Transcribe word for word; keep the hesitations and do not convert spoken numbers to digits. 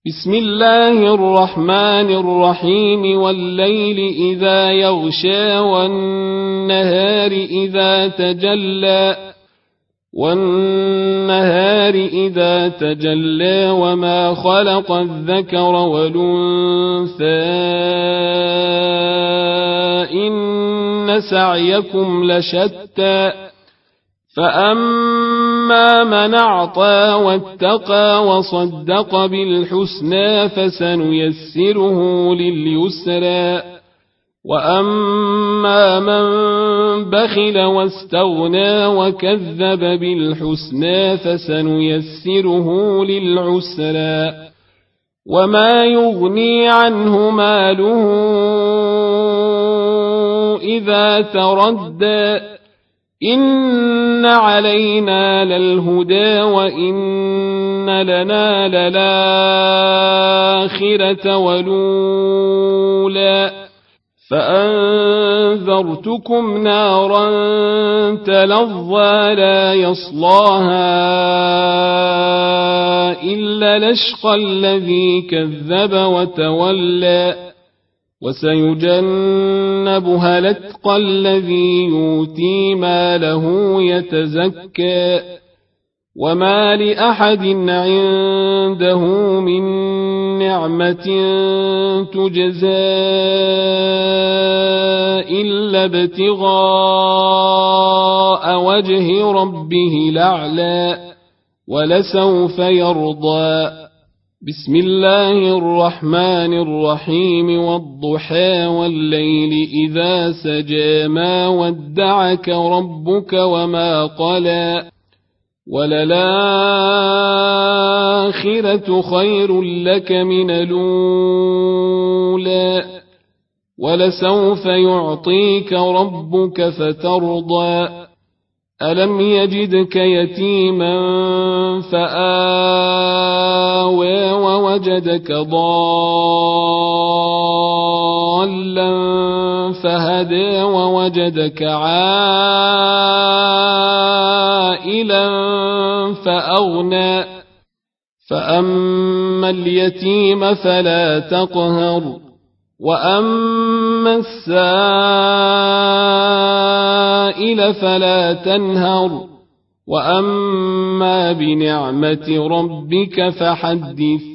بسم الله الرحمن الرحيم والليل إذا يغشى والنهار إذا تجلى والنهار إذا تجلى وما خلق الذكر والأنثى إن سعيكم لشتى فأما من أعطى واتقى وصدق بالحسنى فسنيسره لليسرى وأما من بخل واستغنى وكذب بالحسنى فسنيسره للعسرى وما يغني عنه ماله إذا تردى إن علينا للهدى وإن لنا للآخرة والأولى فأنذرتكم نارا تلظى لا يصلاها إلا الأشقى الذي كذب وتولى وسيجنبها الأتقى الذي يؤتي ماله يتزكى وما لأحد عنده من نعمة تجزى إلا ابتغاء وجه ربه الأعلى ولسوف يرضى بسم الله الرحمن الرحيم والضحى والليل إذا سجى ما ودعك ربك وما قلى وللآخرة خير لك من الأولى ولسوف يعطيك ربك فترضى ألم يجدك يتيما فآوى ووجدك ضالا فهدى ووجدك عائلا فأغنى فأما اليتيم فلا تقهر وأما السائل فلا تنهر وأما بنعمة ربك فحدث